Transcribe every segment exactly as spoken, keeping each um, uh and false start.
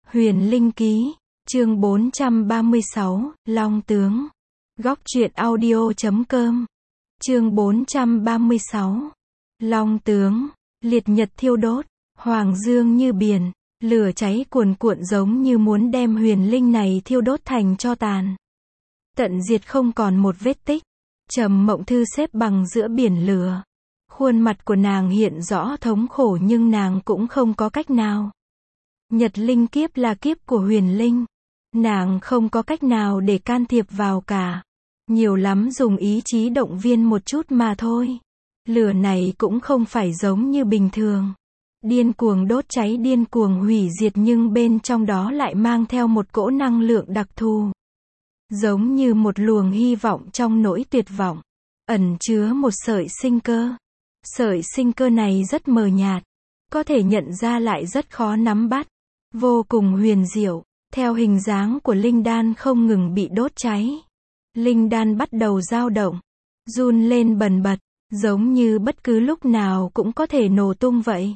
Huyền Linh Ký, chương bốn trăm ba mươi sáu, Long Tướng. Góc truyện audio chấm com. Chương bốn trăm ba mươi sáu. Long Tướng. Liệt nhật thiêu đốt, hoàng dương như biển, lửa cháy cuồn cuộn giống như muốn đem huyền linh này thiêu đốt thành tro tàn. Tận diệt không còn một vết tích. Trầm Mộng Thư xếp bằng giữa biển lửa. Khuôn mặt của nàng hiện rõ thống khổ nhưng nàng cũng không có cách nào. Nhật linh kiếp là kiếp của huyền linh. Nàng không có cách nào để can thiệp vào cả. Nhiều lắm dùng ý chí động viên một chút mà thôi. Lửa này cũng không phải giống như bình thường. Điên cuồng đốt cháy, điên cuồng hủy diệt, nhưng bên trong đó lại mang theo một cỗ năng lượng đặc thù. Giống như một luồng hy vọng trong nỗi tuyệt vọng. Ẩn chứa một sợi sinh cơ. Sợi sinh cơ này rất mờ nhạt. Có thể nhận ra lại rất khó nắm bắt. Vô cùng huyền diệu. Theo hình dáng của linh đan không ngừng bị đốt cháy. Linh đan bắt đầu dao động. Run lên bần bật. Giống như bất cứ lúc nào cũng có thể nổ tung vậy.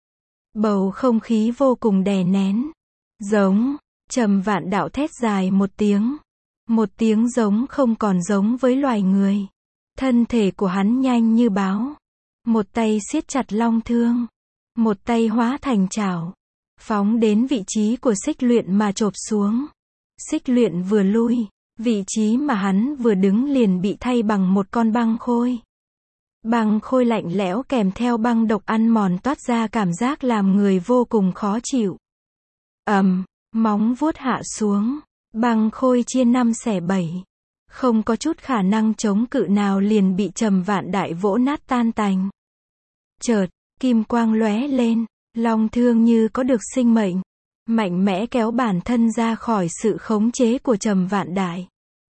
Bầu không khí vô cùng đè nén. Giống. Trầm Vạn Đạo thét dài một tiếng. Một tiếng giống không còn giống với loài người. Thân thể của hắn nhanh như báo. Một tay siết chặt long thương. Một tay hóa thành chảo. Phóng đến vị trí của Xích Luyện mà chộp xuống. Xích Luyện vừa lui. Vị trí mà hắn vừa đứng liền bị thay bằng một con băng khôi. Băng khôi lạnh lẽo kèm theo băng độc ăn mòn toát ra cảm giác làm người vô cùng khó chịu. Ầm, móng vuốt hạ xuống. Băng khôi chia năm xẻ bảy. Không có chút khả năng chống cự nào liền bị Trầm Vạn Đại vỗ nát tan tành. Chợt, kim quang lóe lên. Long thương như có được sinh mệnh. Mạnh mẽ kéo bản thân ra khỏi sự khống chế của Trầm Vạn Đại.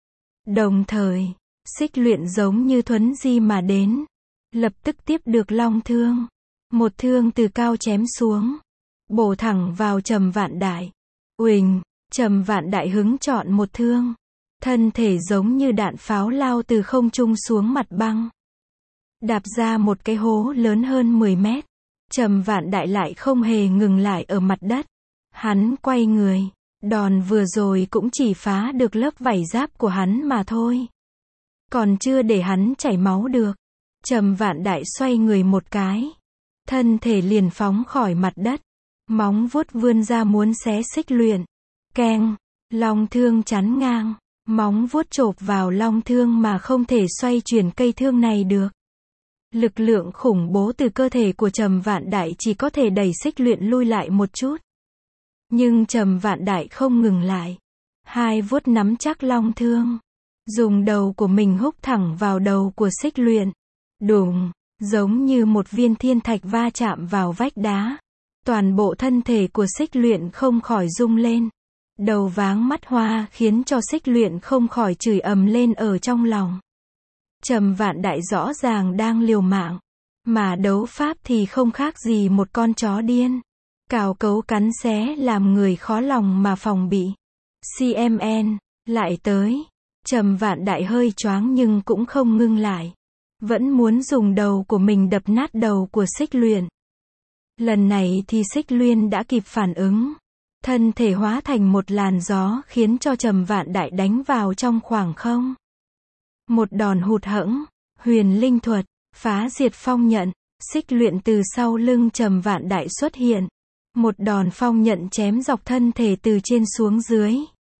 Đồng thời, Xích Luyện giống như thuấn di mà đến. Lập tức tiếp được long thương. Một thương từ cao chém xuống. Bổ thẳng vào Trầm Vạn Đại. Uỳnh, Trầm Vạn Đại hứng chọn một thương. Thân thể giống như đạn pháo lao từ không trung xuống mặt băng. Đạp ra một cái hố lớn hơn mười mét. Trầm Vạn Đại lại không hề ngừng lại ở mặt đất. Hắn quay người. Đòn vừa rồi cũng chỉ phá được lớp vảy giáp của hắn mà thôi. Còn chưa để hắn chảy máu được. Trầm Vạn Đại xoay người một cái. Thân thể liền phóng khỏi mặt đất. Móng vuốt vươn ra muốn xé Xích Luyện. Keng, long thương chắn ngang. Móng vuốt chộp vào long thương mà không thể xoay chuyển cây thương này được. Lực lượng khủng bố từ cơ thể của Trầm Vạn Đại chỉ có thể đẩy Xích Luyện lui lại một chút. Nhưng Trầm Vạn Đại không ngừng lại. Hai vuốt nắm chắc long thương. Dùng đầu của mình húc thẳng vào đầu của Xích Luyện. Đùng, giống như một viên thiên thạch va chạm vào vách đá. Toàn bộ thân thể của Xích Luyện không khỏi rung lên. Đầu váng mắt hoa khiến cho Xích Luyện không khỏi chửi ầm lên ở trong lòng. Trầm Vạn Đại rõ ràng đang liều mạng. Mà đấu pháp thì không khác gì một con chó điên. Cào cấu cắn xé làm người khó lòng mà phòng bị. xê em en, lại tới. Trầm Vạn Đại hơi choáng nhưng cũng không ngưng lại. Vẫn muốn dùng đầu của mình đập nát đầu của Xích Luyện. Lần này thì Xích Luyện đã kịp phản ứng. Thân thể hóa thành một làn gió khiến cho Trầm Vạn Đại đánh vào trong khoảng không. Một đòn hụt hẫng, huyền linh thuật, phá diệt phong nhận. Xích Luyện từ sau lưng Trầm Vạn Đại xuất hiện. Một đòn phong nhận chém dọc thân thể từ trên xuống dưới.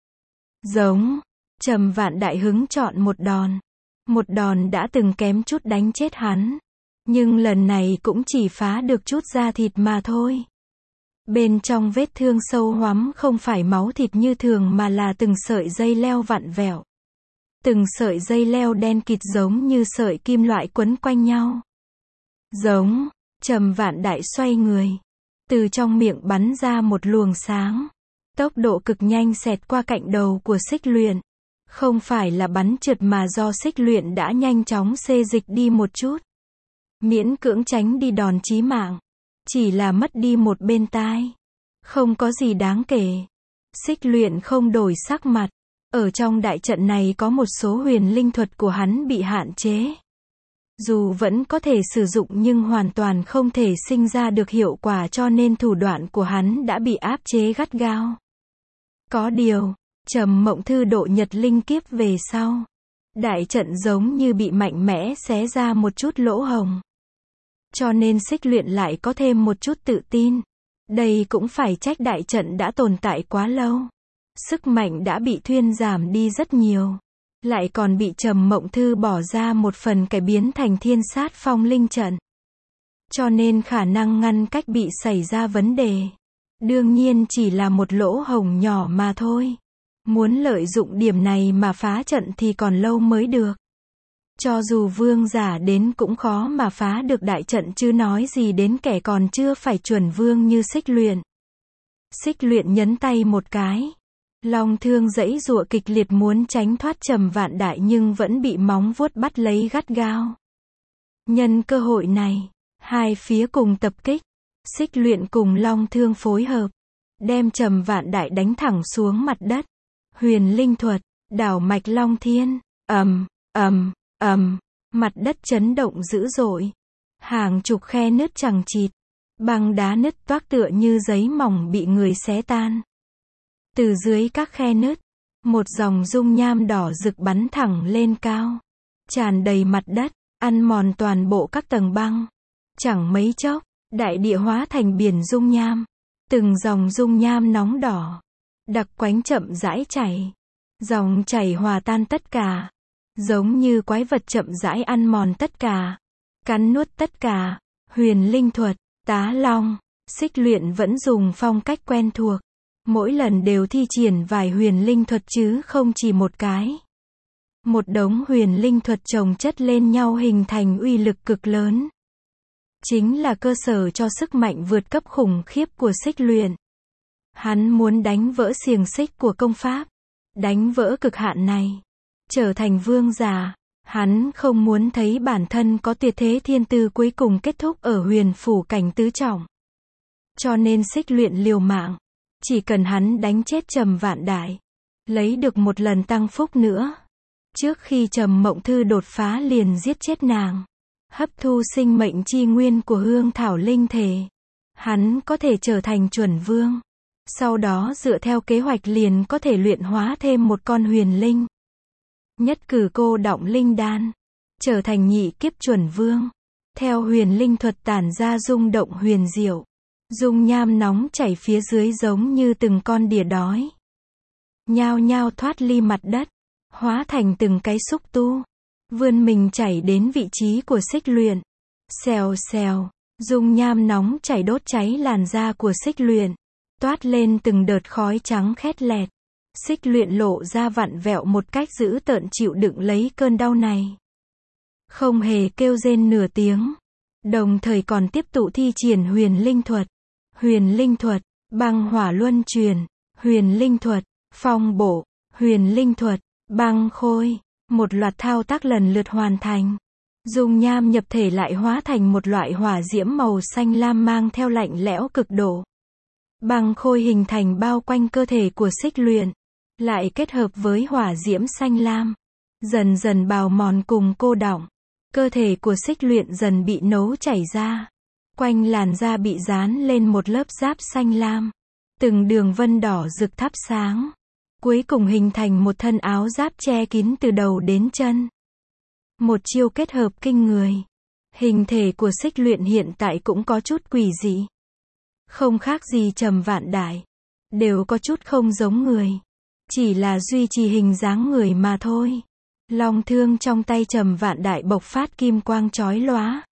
Giống. Trầm Vạn Đại hứng chọn một đòn. Một đòn đã từng kém chút đánh chết hắn. Nhưng lần này cũng chỉ phá được chút da thịt mà thôi. Bên trong vết thương sâu hoắm không phải máu thịt như thường mà là từng sợi dây leo vặn vẹo. Từng sợi dây leo đen kịt giống như sợi kim loại quấn quanh nhau. Giống. Trầm Vạn Đại xoay người. Từ trong miệng bắn ra một luồng sáng. Tốc độ cực nhanh xẹt qua cạnh đầu của Xích Luyện. Không phải là bắn trượt mà do Xích Luyện đã nhanh chóng xê dịch đi một chút. Miễn cưỡng tránh đi đòn chí mạng. Chỉ là mất đi một bên tai. Không có gì đáng kể. Xích Luyện không đổi sắc mặt. Ở trong đại trận này có một số huyền linh thuật của hắn bị hạn chế. Dù vẫn có thể sử dụng nhưng hoàn toàn không thể sinh ra được hiệu quả cho nên thủ đoạn của hắn đã bị áp chế gắt gao. Có điều, Trầm Mộng Thư độ nhật linh kiếp về sau, đại trận giống như bị mạnh mẽ xé ra một chút lỗ hổng. Cho nên Xích Luyện lại có thêm một chút tự tin. Đây cũng phải trách đại trận đã tồn tại quá lâu. Sức mạnh đã bị thuyên giảm đi rất nhiều. Lại còn bị Trầm Mộng Thư bỏ ra một phần cải biến thành thiên sát phong linh trận. Cho nên khả năng ngăn cách bị xảy ra vấn đề. Đương nhiên chỉ là một lỗ hổng nhỏ mà thôi. Muốn lợi dụng điểm này mà phá trận thì còn lâu mới được. Cho dù vương giả đến cũng khó mà phá được đại trận chứ nói gì đến kẻ còn chưa phải chuẩn vương như Xích Luyện. Xích Luyện nhấn tay một cái. Long thương giãy giụa kịch liệt muốn tránh thoát Trầm Vạn Đại nhưng vẫn bị móng vuốt bắt lấy gắt gao. Nhân cơ hội này, hai phía cùng tập kích. Xích Luyện cùng Long thương phối hợp, đem Trầm Vạn Đại đánh thẳng xuống mặt đất. Huyền linh thuật, đảo mạch Long Thiên, ầm, ầm, ầm, mặt đất chấn động dữ dội. Hàng chục khe nứt chằng chịt, băng đá nứt toác tựa như giấy mỏng bị người xé tan. Từ dưới các khe nứt, một dòng dung nham đỏ rực bắn thẳng lên cao, tràn đầy mặt đất, ăn mòn toàn bộ các tầng băng. Chẳng mấy chốc, đại địa hóa thành biển dung nham. Từng dòng dung nham nóng đỏ, đặc quánh chậm rãi chảy. Dòng chảy hòa tan tất cả, giống như quái vật chậm rãi ăn mòn tất cả, cắn nuốt tất cả. Huyền linh thuật, tá long, Xích Luyện vẫn dùng phong cách quen thuộc. Mỗi lần đều thi triển vài huyền linh thuật chứ không chỉ một cái. Một đống huyền linh thuật chồng chất lên nhau hình thành uy lực cực lớn. Chính là cơ sở cho sức mạnh vượt cấp khủng khiếp của Xích Luyện. Hắn muốn đánh vỡ xiềng xích của công pháp, đánh vỡ cực hạn này, trở thành vương giả. Hắn không muốn thấy bản thân có tuyệt thế thiên tư cuối cùng kết thúc ở huyền phủ cảnh tứ trọng. Cho nên Xích Luyện liều mạng. Chỉ cần hắn đánh chết Trầm Vạn Đại, lấy được một lần tăng phúc nữa. Trước khi Trầm Mộng Thư đột phá liền giết chết nàng. Hấp thu sinh mệnh chi nguyên của hương thảo linh thể. Hắn có thể trở thành chuẩn vương. Sau đó dựa theo kế hoạch liền có thể luyện hóa thêm một con huyền linh. Nhất cử cô đọng linh đan. Trở thành nhị kiếp chuẩn vương. Theo huyền linh thuật tản ra rung động huyền diệu. Dung nham nóng chảy phía dưới giống như từng con đỉa đói. Nhao nhao thoát ly mặt đất. Hóa thành từng cái xúc tu. Vươn mình chảy đến vị trí của Xích Luyện. Xèo xèo. Dung nham nóng chảy đốt cháy làn da của Xích Luyện. Toát lên từng đợt khói trắng khét lẹt. Xích Luyện lộ ra vặn vẹo một cách dữ tợn chịu đựng lấy cơn đau này. Không hề kêu rên nửa tiếng. Đồng thời còn tiếp tục thi triển huyền linh thuật. Huyền linh thuật, băng hỏa luân truyền. Huyền linh thuật, phong bổ. Huyền linh thuật, băng khôi. Một loạt thao tác lần lượt hoàn thành. Dung nham nhập thể lại hóa thành một loại hỏa diễm màu xanh lam mang theo lạnh lẽo cực độ. Băng khôi hình thành bao quanh cơ thể của Xích Luyện. Lại kết hợp với hỏa diễm xanh lam. Dần dần bào mòn cùng cô đọng. Cơ thể của Xích Luyện dần bị nấu chảy ra. Quanh làn da bị dán lên một lớp giáp xanh lam. Từng đường vân đỏ rực thắp sáng. Cuối cùng hình thành một thân áo giáp che kín từ đầu đến chân. Một chiêu kết hợp kinh người. Hình thể của Xích Luyện hiện tại cũng có chút quỷ dị. Không khác gì Trầm Vạn Đại. Đều có chút không giống người. Chỉ là duy trì hình dáng người mà thôi. Long thương trong tay Trầm Vạn Đại bộc phát kim quang chói lóa.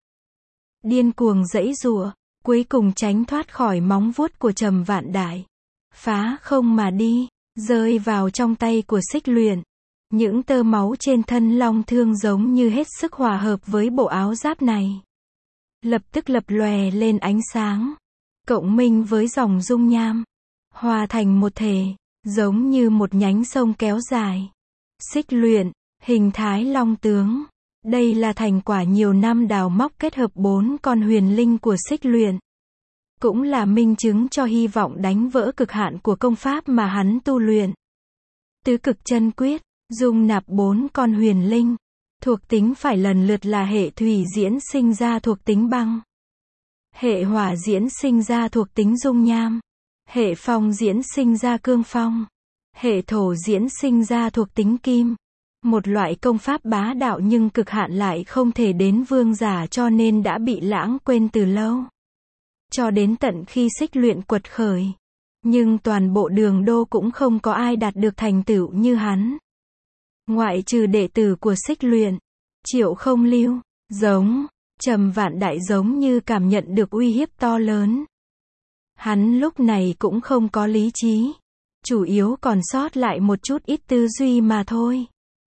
Điên cuồng giãy giụa, cuối cùng tránh thoát khỏi móng vuốt của Trầm Vạn Đại. Phá không mà đi, rơi vào trong tay của Xích Luyện. Những tơ máu trên thân long thương giống như hết sức hòa hợp với bộ áo giáp này. Lập tức lập lòe lên ánh sáng. Cộng minh với dòng dung nham. Hòa thành một thể, giống như một nhánh sông kéo dài. Xích Luyện, hình thái long tướng. Đây là thành quả nhiều năm đào móc kết hợp bốn con huyền linh của Xích Luyện. Cũng là minh chứng cho hy vọng đánh vỡ cực hạn của công pháp mà hắn tu luyện. Tứ cực chân quyết, dung nạp bốn con huyền linh. Thuộc tính phải lần lượt là hệ thủy diễn sinh ra thuộc tính băng. Hệ hỏa diễn sinh ra thuộc tính dung nham. Hệ phong diễn sinh ra cương phong. Hệ thổ diễn sinh ra thuộc tính kim. Một loại công pháp bá đạo nhưng cực hạn lại không thể đến vương giả cho nên đã bị lãng quên từ lâu. Cho đến tận khi xích luyện quật khởi. Nhưng toàn bộ đường đô cũng không có ai đạt được thành tựu như hắn. Ngoại trừ đệ tử của xích luyện. Triệu Không Lưu, giống, Trầm Vạn Đại giống như cảm nhận được uy hiếp to lớn. Hắn lúc này cũng không có lý trí. Chủ yếu còn sót lại một chút ít tư duy mà thôi.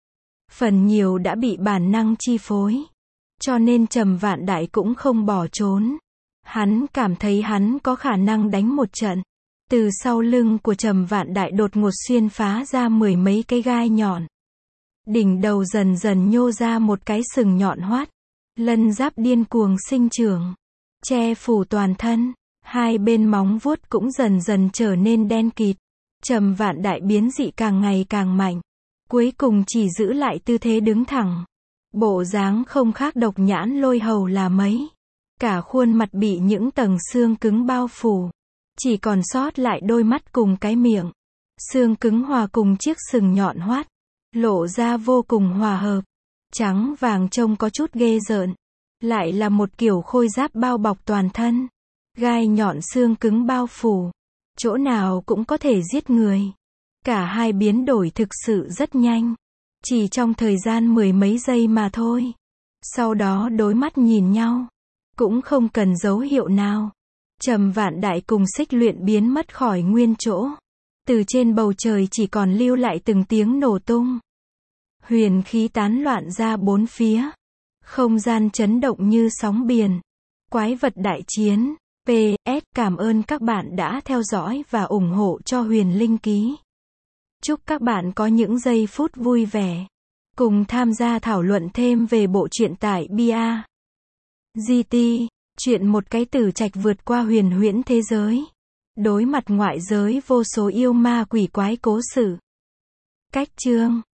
Phần nhiều đã bị bản năng chi phối. Cho nên Trầm Vạn Đại cũng không bỏ trốn. Hắn cảm thấy hắn có khả năng đánh một trận. Từ sau lưng của Trầm Vạn Đại đột ngột xuyên phá ra mười mấy cái gai nhọn. Đỉnh đầu dần dần nhô ra một cái sừng nhọn hoắt. Lân giáp điên cuồng sinh trưởng. Che phủ toàn thân. Hai bên móng vuốt cũng dần dần trở nên đen kịt. Trầm Vạn Đại biến dị càng ngày càng mạnh. Cuối cùng chỉ giữ lại tư thế đứng thẳng. Bộ dáng không khác Độc Nhãn Lôi Hầu là mấy. Cả khuôn mặt bị những tầng xương cứng bao phủ. Chỉ còn sót lại đôi mắt cùng cái miệng. Xương cứng hòa cùng chiếc sừng nhọn hoắt. Lộ ra vô cùng hòa hợp. Trắng vàng trông có chút ghê rợn. Lại là một kiểu khôi giáp bao bọc toàn thân. Gai nhọn xương cứng bao phủ. Chỗ nào cũng có thể giết người. Cả hai biến đổi thực sự rất nhanh. Chỉ trong thời gian mười mấy giây mà thôi. Sau đó đối mắt nhìn nhau. Cũng không cần dấu hiệu nào. Trầm Vạn Đại cùng xích luyện biến mất khỏi nguyên chỗ. Từ trên bầu trời chỉ còn lưu lại từng tiếng nổ tung. Huyền khí tán loạn ra bốn phía. Không gian chấn động như sóng biển. Quái vật đại chiến. pê ét Cảm ơn các bạn đã theo dõi và ủng hộ cho Huyền Linh Ký. Chúc các bạn có những giây phút vui vẻ. Cùng tham gia thảo luận thêm về bộ truyện tại bia. giê tê, chuyện một cái tử trạch vượt qua huyền huyễn thế giới. Đối mặt ngoại giới vô số yêu ma quỷ quái cố sự. Cách chương